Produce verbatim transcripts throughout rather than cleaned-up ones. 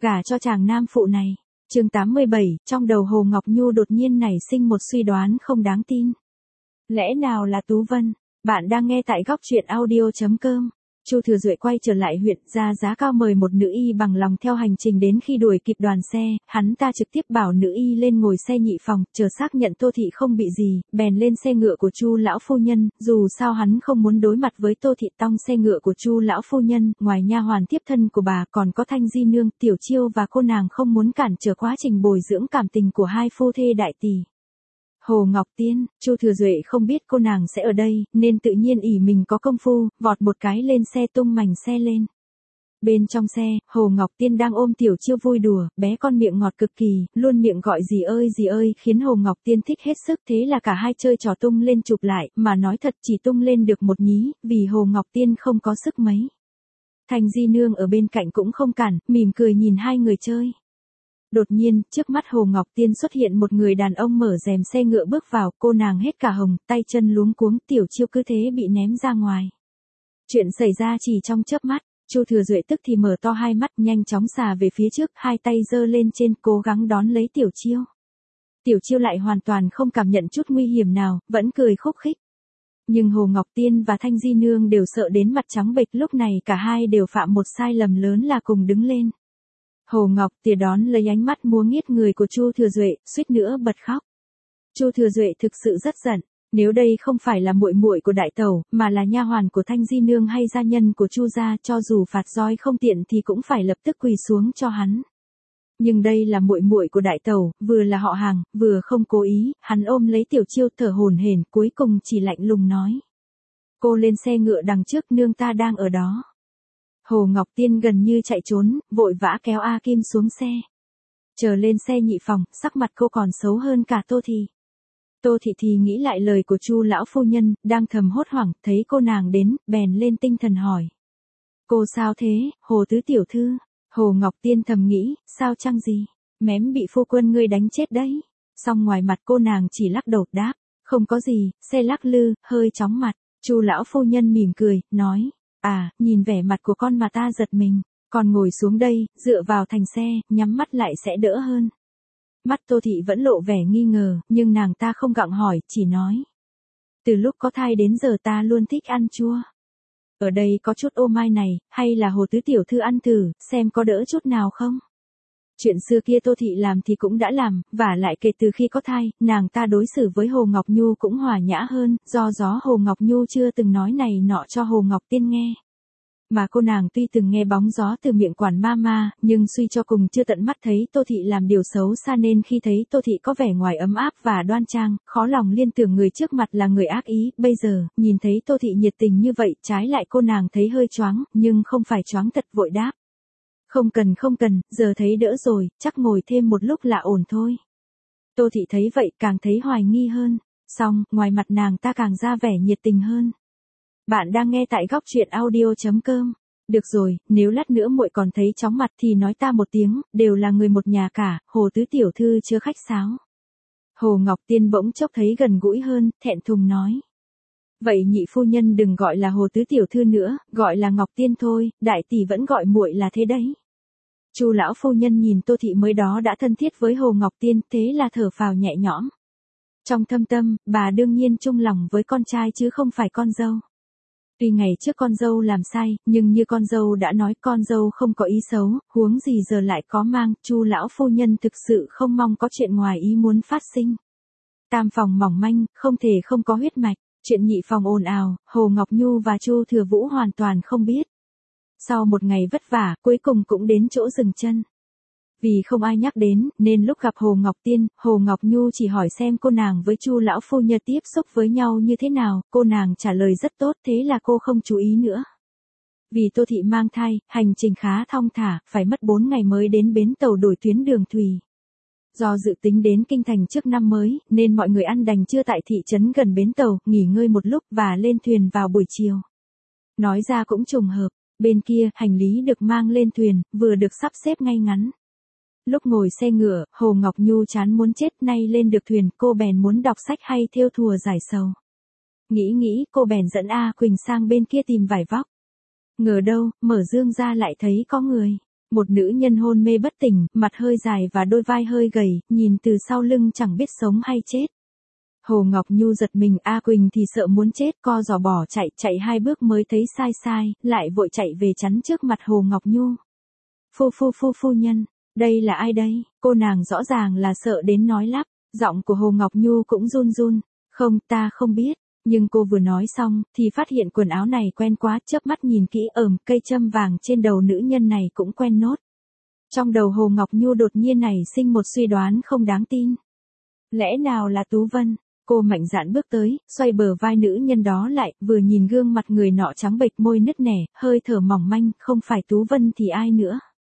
gả cho chàng nam phụ này. Chương tám mươi bảy, trong đầu Hồ Ngọc Nhu đột nhiên nảy sinh một suy đoán không đáng tin. Lẽ nào là Tú Vân? Bạn đang nghe tại góc truyện audio chấm com. Chu Thừa Duệ quay trở lại huyện, ra giá cao mời một nữ y bằng lòng theo hành trình, đến khi đuổi kịp đoàn xe, hắn ta trực tiếp bảo nữ y lên ngồi xe nhị phòng, chờ xác nhận Tô Thị không bị gì, bèn lên xe ngựa của Chu lão phu nhân, dù sao hắn không muốn đối mặt với Tô Thị. Tông xe ngựa của Chu lão phu nhân, ngoài nha hoàn tiếp thân của bà còn có Thanh Di nương, Tiểu Chiêu và cô nàng không muốn cản trở quá trình bồi dưỡng cảm tình của hai phu thê đại tỷ. Hồ Ngọc Tiên, Chu Thừa Duệ không biết cô nàng sẽ ở đây, nên tự nhiên ỷ mình có công phu, vọt một cái lên xe tung mảnh xe lên. Bên trong xe, Hồ Ngọc Tiên đang ôm Tiểu Chiêu vui đùa, bé con miệng ngọt cực kỳ, luôn miệng gọi dì ơi dì ơi, khiến Hồ Ngọc Tiên thích hết sức. Thế là cả hai chơi trò tung lên chụp lại, mà nói thật chỉ tung lên được một nhí, vì Hồ Ngọc Tiên không có sức mấy. Thanh Di nương ở bên cạnh cũng không cản, mỉm cười nhìn hai người chơi. Đột nhiên, trước mắt Hồ Ngọc Tiên xuất hiện một người đàn ông mở rèm xe ngựa bước vào, cô nàng hết cả hồng, tay chân luống cuống, Tiểu Chiêu cứ thế bị ném ra ngoài. Chuyện xảy ra chỉ trong chớp mắt, Chu Thừa Duệ tức thì mở to hai mắt, nhanh chóng xà về phía trước, hai tay giơ lên trên, cố gắng đón lấy Tiểu Chiêu. Tiểu Chiêu lại hoàn toàn không cảm nhận chút nguy hiểm nào, vẫn cười khúc khích. Nhưng Hồ Ngọc Tiên và Thanh Di nương đều sợ đến mặt trắng bệch, lúc này cả hai đều phạm một sai lầm lớn là cùng đứng lên. Hồ Ngọc Tìa đón lấy ánh mắt múa nghiết người của Chu Thừa Duệ, suýt nữa bật khóc. Chu Thừa Duệ thực sự rất giận, nếu đây không phải là muội muội của đại tẩu, mà là nha hoàn của Thanh Di nương hay gia nhân của Chu gia, cho dù phạt roi không tiện thì cũng phải lập tức quỳ xuống cho hắn. Nhưng đây là muội muội của đại tẩu, vừa là họ hàng, vừa không cố ý, hắn ôm lấy Tiểu Chiêu thở hổn hển, cuối cùng chỉ lạnh lùng nói: "Cô lên xe ngựa đằng trước, nương ta đang ở đó." Hồ Ngọc Tiên gần như chạy trốn, vội vã kéo A Kim xuống xe. Chờ lên xe nhị phòng, sắc mặt cô còn xấu hơn cả Tô Thị. Tô Thị thì nghĩ lại lời của Chu lão phu nhân, đang thầm hốt hoảng, thấy cô nàng đến, bèn lên tinh thần hỏi: "Cô sao thế, Hồ tứ tiểu thư?" Hồ Ngọc Tiên thầm nghĩ, sao chăng gì, mém bị phu quân ngươi đánh chết đấy. Song ngoài mặt cô nàng chỉ lắc đầu đáp: "Không có gì." Xe lắc lư, hơi chóng mặt. Chu lão phu nhân mỉm cười, nói: "À, nhìn vẻ mặt của con mà ta giật mình, còn ngồi xuống đây, dựa vào thành xe, nhắm mắt lại sẽ đỡ hơn." Mắt Tô Thị vẫn lộ vẻ nghi ngờ, nhưng nàng ta không gặng hỏi, chỉ nói: "Từ lúc có thai đến giờ ta luôn thích ăn chua. Ở đây có chút ô mai này, hay là Hồ tứ tiểu thư ăn thử, xem có đỡ chút nào không?" Chuyện xưa kia Tô Thị làm thì cũng đã làm, vả lại kể từ khi có thai, nàng ta đối xử với Hồ Ngọc Nhu cũng hòa nhã hơn, do gió Hồ Ngọc Nhu chưa từng nói này nọ cho Hồ Ngọc Tiên nghe. Mà cô nàng tuy từng nghe bóng gió từ miệng quản ma ma, nhưng suy cho cùng chưa tận mắt thấy Tô Thị làm điều xấu xa, nên khi thấy Tô Thị có vẻ ngoài ấm áp và đoan trang, khó lòng liên tưởng người trước mặt là người ác ý. Bây giờ, nhìn thấy Tô Thị nhiệt tình như vậy, trái lại cô nàng thấy hơi choáng, nhưng không phải choáng thật, vội đáp: "Không cần không cần, giờ thấy đỡ rồi, chắc ngồi thêm một lúc là ổn thôi." Tô Thị thấy vậy càng thấy hoài nghi hơn, song ngoài mặt nàng ta càng ra vẻ nhiệt tình hơn. Bạn đang nghe tại góc truyện audio chấm com. Được rồi, nếu lát nữa muội còn thấy chóng mặt thì nói ta một tiếng, đều là người một nhà cả, Hồ tứ tiểu thư chưa khách sáo. Hồ Ngọc Tiên bỗng chốc thấy gần gũi hơn, thẹn thùng nói: "Vậy nhị phu nhân đừng gọi là Hồ tứ tiểu thư nữa, gọi là Ngọc Tiên thôi, đại tỷ vẫn gọi muội là thế đấy." Chu lão phu nhân nhìn Tô Thị mới đó đã thân thiết với Hồ Ngọc Tiên, thế là thở phào nhẹ nhõm. Trong thâm tâm, bà đương nhiên chung lòng với con trai chứ không phải con dâu. Tuy ngày trước con dâu làm sai, nhưng như con dâu đã nói, con dâu không có ý xấu, huống gì giờ lại có mang. Chu lão phu nhân thực sự không mong có chuyện ngoài ý muốn phát sinh. Tam phòng mỏng manh, không thể không có huyết mạch. Chuyện nhị phòng ồn ào, Hồ Ngọc Nhu và Chu Thừa Vũ hoàn toàn không biết. Sau một ngày vất vả, cuối cùng cũng đến chỗ dừng chân. Vì không ai nhắc đến, nên lúc gặp Hồ Ngọc Tiên, Hồ Ngọc Nhu chỉ hỏi xem cô nàng với Chu lão phu nhân tiếp xúc với nhau như thế nào, cô nàng trả lời rất tốt, thế là cô không chú ý nữa. Vì Tô Thị mang thai, hành trình khá thong thả, phải mất bốn ngày mới đến bến tàu đổi tuyến đường thủy. Do dự tính đến kinh thành trước năm mới, nên mọi người ăn đành trưa tại thị trấn gần bến tàu, nghỉ ngơi một lúc và lên thuyền vào buổi chiều. Nói ra cũng trùng hợp, bên kia, hành lý được mang lên thuyền, vừa được sắp xếp ngay ngắn. Lúc ngồi xe ngựa, Hồ Ngọc Nhu chán muốn chết, nay lên được thuyền, cô bèn muốn đọc sách hay thêu thùa giải sầu. Nghĩ nghĩ, cô bèn dẫn A Quỳnh sang bên kia tìm vải vóc. Ngờ đâu, mở dương ra lại thấy có người. Một nữ nhân hôn mê bất tỉnh, mặt hơi dài và đôi vai hơi gầy, nhìn từ sau lưng chẳng biết sống hay chết. Hồ Ngọc Nhu giật mình, A Quỳnh thì sợ muốn chết, co giò bỏ chạy, chạy hai bước mới thấy sai sai, lại vội chạy về chắn trước mặt Hồ Ngọc Nhu. Phu phu phu phu nhân, đây là ai đây? Cô nàng rõ ràng là sợ đến nói lắp, giọng của Hồ Ngọc Nhu cũng run run, không, ta không biết. Nhưng cô vừa nói xong, thì phát hiện quần áo này quen quá, chớp mắt nhìn kỹ, ờm, cây châm vàng trên đầu nữ nhân này cũng quen nốt. Trong đầu Hồ Ngọc Nhu đột nhiên nảy sinh một suy đoán không đáng tin. Lẽ nào là Tú Vân? Cô mạnh dạn bước tới, xoay bờ vai nữ nhân đó lại, vừa nhìn gương mặt người nọ trắng bệch, môi nứt nẻ, hơi thở mỏng manh, không phải Tú Vân thì ai nữa?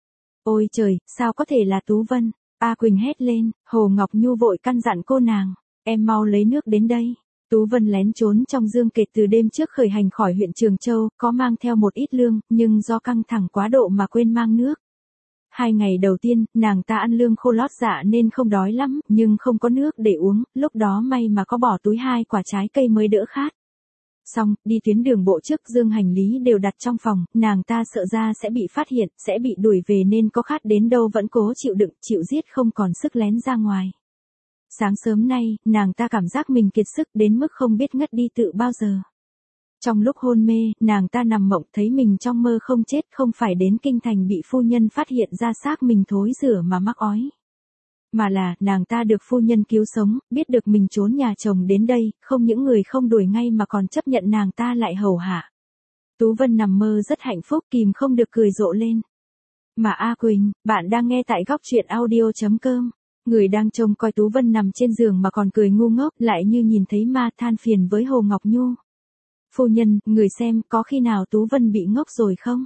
Ôi trời, sao có thể là Tú Vân? A Quỳnh hét lên, Hồ Ngọc Nhu vội căn dặn cô nàng, em mau lấy nước đến đây. Tú Vân lén trốn trong dương kệt từ đêm trước khởi hành khỏi huyện Trường Châu, có mang theo một ít lương, nhưng do căng thẳng quá độ mà quên mang nước. Hai ngày đầu tiên, nàng ta ăn lương khô lót dạ nên không đói lắm, nhưng không có nước để uống, lúc đó may mà có bỏ túi hai quả trái cây mới đỡ khát. Xong, đi tuyến đường bộ trước, dương hành lý đều đặt trong phòng, nàng ta sợ ra sẽ bị phát hiện, sẽ bị đuổi về nên có khát đến đâu vẫn cố chịu đựng, chịu giết không còn sức lén ra ngoài. Sáng sớm nay, nàng ta cảm giác mình kiệt sức đến mức không biết ngất đi tự bao giờ. Trong lúc hôn mê, nàng ta nằm mộng thấy mình trong mơ không chết, không phải đến kinh thành bị phu nhân phát hiện ra xác mình thối rữa mà mắc ói. Mà là, nàng ta được phu nhân cứu sống, biết được mình trốn nhà chồng đến đây, không những người không đuổi ngay mà còn chấp nhận nàng ta lại hầu hạ. Tú Vân nằm mơ rất hạnh phúc, kìm không được cười rộ lên. Mà A Quỳnh, bạn đang nghe tại góc truyện audio chấm com. Người đang trông coi Tú Vân nằm trên giường mà còn cười ngu ngốc, lại như nhìn thấy ma, than phiền với Hồ Ngọc Nhu. Phu nhân, người xem, có khi nào Tú Vân bị ngốc rồi không?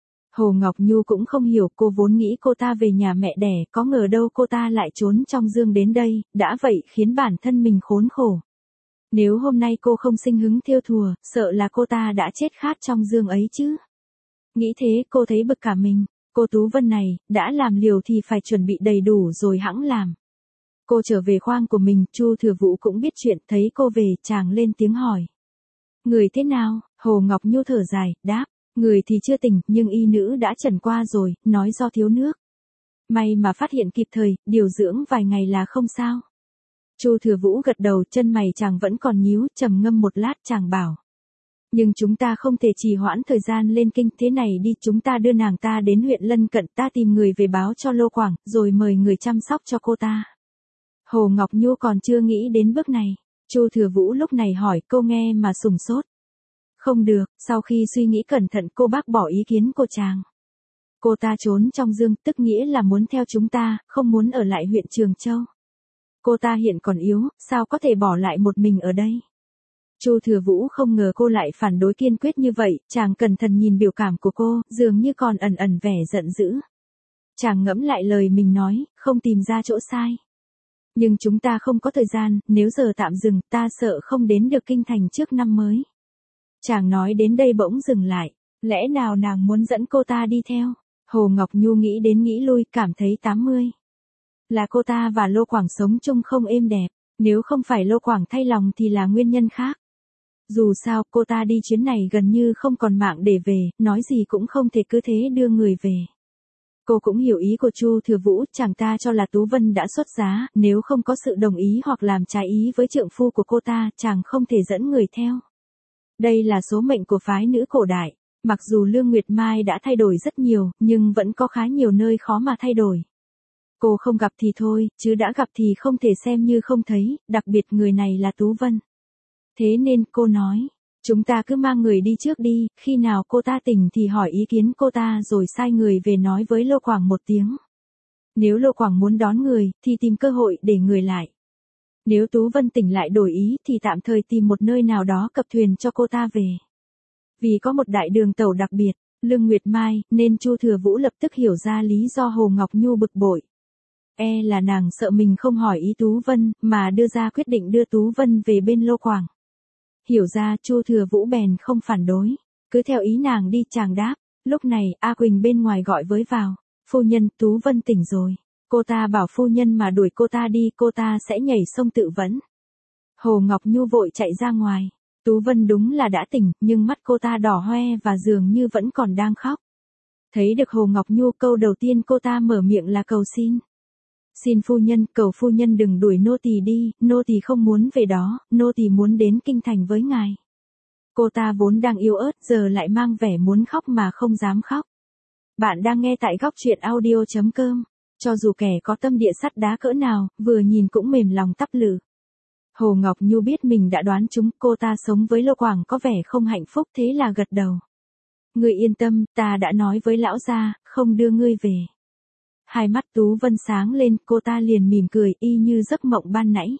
Hồ Ngọc Nhu cũng không hiểu, cô vốn nghĩ cô ta về nhà mẹ đẻ, có ngờ đâu cô ta lại trốn trong dương đến đây, đã vậy khiến bản thân mình khốn khổ. Nếu hôm nay cô không sinh hứng thiêu thùa, sợ là cô ta đã chết khát trong dương ấy chứ. Nghĩ thế, cô thấy bực cả mình. Cô Tú Vân này, đã làm liều thì phải chuẩn bị đầy đủ rồi hẵng làm. Cô trở về khoang của mình, Chu Thừa Vũ cũng biết chuyện, thấy cô về, chàng lên tiếng hỏi. Người thế nào? Hồ Ngọc Nhu thở dài, đáp, người thì chưa tỉnh, nhưng y nữ đã trần qua rồi, nói do thiếu nước. May mà phát hiện kịp thời, điều dưỡng vài ngày là không sao. Chu Thừa Vũ gật đầu, chân mày chàng vẫn còn nhíu, trầm ngâm một lát, chàng bảo. Nhưng chúng ta không thể trì hoãn thời gian lên kinh, thế này đi, chúng ta đưa nàng ta đến huyện lân cận, ta tìm người về báo cho Lô Quảng, rồi mời người chăm sóc cho cô ta. Hồ Ngọc Nhu còn chưa nghĩ đến bước này. Chu Thừa Vũ lúc này hỏi, cô nghe mà sùng sốt. Không được, sau khi suy nghĩ cẩn thận cô bác bỏ ý kiến của chàng. Cô ta trốn trong dương, tức nghĩa là muốn theo chúng ta, không muốn ở lại huyện Trường Châu. Cô ta hiện còn yếu, sao có thể bỏ lại một mình ở đây? Chu Thừa Vũ không ngờ cô lại phản đối kiên quyết như vậy, chàng cẩn thận nhìn biểu cảm của cô, dường như còn ẩn ẩn vẻ giận dữ. Chàng ngẫm lại lời mình nói, không tìm ra chỗ sai. Nhưng chúng ta không có thời gian, nếu giờ tạm dừng, ta sợ không đến được kinh thành trước năm mới. Chàng nói đến đây bỗng dừng lại, lẽ nào nàng muốn dẫn cô ta đi theo? Hồ Ngọc Nhu nghĩ đến nghĩ lui, cảm thấy tám mươi. Là cô ta và Lô Quảng sống chung không êm đẹp, nếu không phải Lô Quảng thay lòng thì là nguyên nhân khác. Dù sao, cô ta đi chuyến này gần như không còn mạng để về, nói gì cũng không thể cứ thế đưa người về. Cô cũng hiểu ý của Chu Thừa Vũ, chàng ta cho là Tú Vân đã xuất giá, nếu không có sự đồng ý hoặc làm trái ý với trượng phu của cô ta, chàng không thể dẫn người theo. Đây là số mệnh của phái nữ cổ đại, mặc dù Lương Nguyệt Mai đã thay đổi rất nhiều, nhưng vẫn có khá nhiều nơi khó mà thay đổi. Cô không gặp thì thôi, chứ đã gặp thì không thể xem như không thấy, đặc biệt người này là Tú Vân. Thế nên cô nói, chúng ta cứ mang người đi trước đi, khi nào cô ta tỉnh thì hỏi ý kiến cô ta rồi sai người về nói với Lô Quảng một tiếng. Nếu Lô Quảng muốn đón người, thì tìm cơ hội để người lại. Nếu Tú Vân tỉnh lại đổi ý thì tạm thời tìm một nơi nào đó cập thuyền cho cô ta về. Vì có một đại đường tàu đặc biệt, Lương Nguyệt Mai, nên Chu Thừa Vũ lập tức hiểu ra lý do Hồ Ngọc Nhu bực bội. E là nàng sợ mình không hỏi ý Tú Vân, mà đưa ra quyết định đưa Tú Vân về bên Lô Quảng. Hiểu ra, Chu Thừa Vũ bèn không phản đối, cứ theo ý nàng đi, chàng đáp. Lúc này, A Quỳnh bên ngoài gọi với vào, phu nhân, Tú Vân tỉnh rồi. Cô ta bảo phu nhân mà đuổi cô ta đi, cô ta sẽ nhảy sông tự vẫn. Hồ Ngọc Nhu vội chạy ra ngoài. Tú Vân đúng là đã tỉnh, nhưng mắt cô ta đỏ hoe và dường như vẫn còn đang khóc. Thấy được Hồ Ngọc Nhu, câu đầu tiên cô ta mở miệng là cầu xin. Xin phu nhân, cầu phu nhân đừng đuổi nô tỳ đi, nô tỳ không muốn về đó, nô tỳ muốn đến kinh thành với ngài. Cô ta vốn đang yếu ớt, giờ lại mang vẻ muốn khóc mà không dám khóc. Bạn đang nghe tại góc truyện audio chấm com. Cho dù kẻ có tâm địa sắt đá cỡ nào, vừa nhìn cũng mềm lòng tắp lự. Hồ Ngọc Nhu biết mình đã đoán trúng, cô ta sống với Lô Quảng có vẻ không hạnh phúc, thế là gật đầu. Ngươi yên tâm, ta đã nói với lão gia, không đưa ngươi về. Hai mắt Tú Vân sáng lên, cô ta liền mỉm cười y như giấc mộng ban nãy.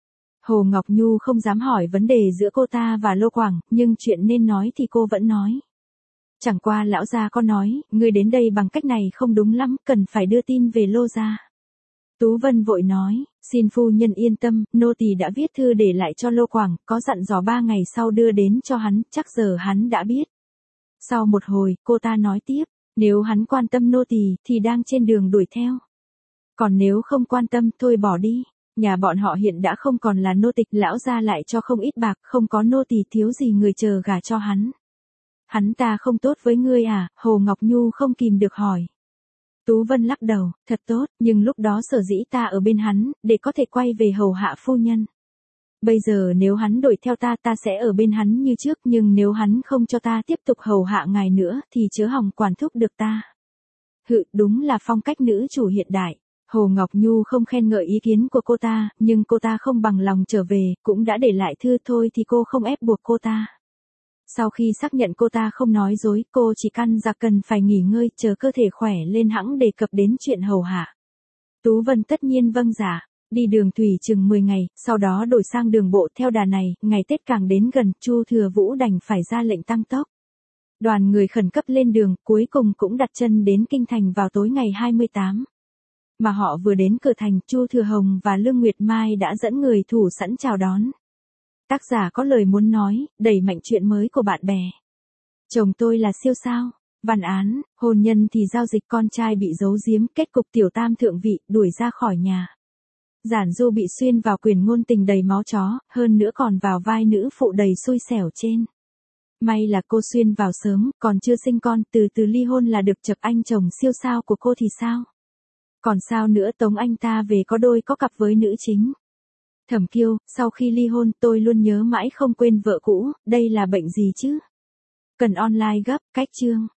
Hồ Ngọc Nhu không dám hỏi vấn đề giữa cô ta và Lô Quảng, nhưng chuyện nên nói thì cô vẫn nói. Chẳng qua lão gia có nói, ngươi đến đây bằng cách này không đúng lắm, cần phải đưa tin về Lô gia. Tú Vân vội nói, xin phu nhân yên tâm, nô tỳ đã viết thư để lại cho Lô Quảng, có dặn dò ba ngày sau đưa đến cho hắn, chắc giờ hắn đã biết. Sau một hồi, cô ta nói tiếp, nếu hắn quan tâm nô tỳ thì đang trên đường đuổi theo. Còn nếu không quan tâm, thôi bỏ đi. Nhà bọn họ hiện đã không còn là nô tịch, lão gia lại cho không ít bạc, không có nô tỳ thiếu gì người chờ gả cho hắn. Hắn ta không tốt với ngươi à? Hồ Ngọc Nhu không kìm được hỏi. Tú Vân lắc đầu, thật tốt, nhưng lúc đó sở dĩ ta ở bên hắn, để có thể quay về hầu hạ phu nhân. Bây giờ nếu hắn đuổi theo ta, ta sẽ ở bên hắn như trước, nhưng nếu hắn không cho ta tiếp tục hầu hạ ngài nữa, thì chớ hòng quản thúc được ta. Hự, đúng là phong cách nữ chủ hiện đại. Hồ Ngọc Nhu không khen ngợi ý kiến của cô ta, nhưng cô ta không bằng lòng trở về, cũng đã để lại thư thôi thì cô không ép buộc cô ta. Sau khi xác nhận cô ta không nói dối, cô chỉ căn dặn cần phải nghỉ ngơi, chờ cơ thể khỏe lên hẵng đề cập đến chuyện hầu hạ. Tú Vân tất nhiên vâng dạ. Đi đường thủy chừng mười ngày, sau đó đổi sang đường bộ. Theo đà này, ngày Tết càng đến gần, Chu Thừa Vũ đành phải ra lệnh tăng tốc. Đoàn người khẩn cấp lên đường, cuối cùng cũng đặt chân đến kinh thành vào tối ngày hai mươi tám. Mà họ vừa đến cửa thành, Chu Thừa Hồng và Lương Nguyệt Mai đã dẫn người thủ sẵn chào đón. Tác giả có lời muốn nói, đẩy mạnh chuyện mới của bạn bè. Chồng tôi là siêu sao. Văn án, hôn nhân thì giao dịch, con trai bị giấu giếm, kết cục tiểu tam thượng vị, đuổi ra khỏi nhà. Giản Du bị xuyên vào quyền ngôn tình đầy máu chó, hơn nữa còn vào vai nữ phụ đầy xui xẻo trên. May là cô xuyên vào sớm, còn chưa sinh con, từ từ ly hôn là được. Chập anh chồng siêu sao của cô thì sao? Còn sao nữa, tống anh ta về có đôi có cặp với nữ chính. Thẩm Kiêu, sau khi ly hôn tôi luôn nhớ mãi không quên vợ cũ, đây là bệnh gì chứ? Cần online gấp, cách chương.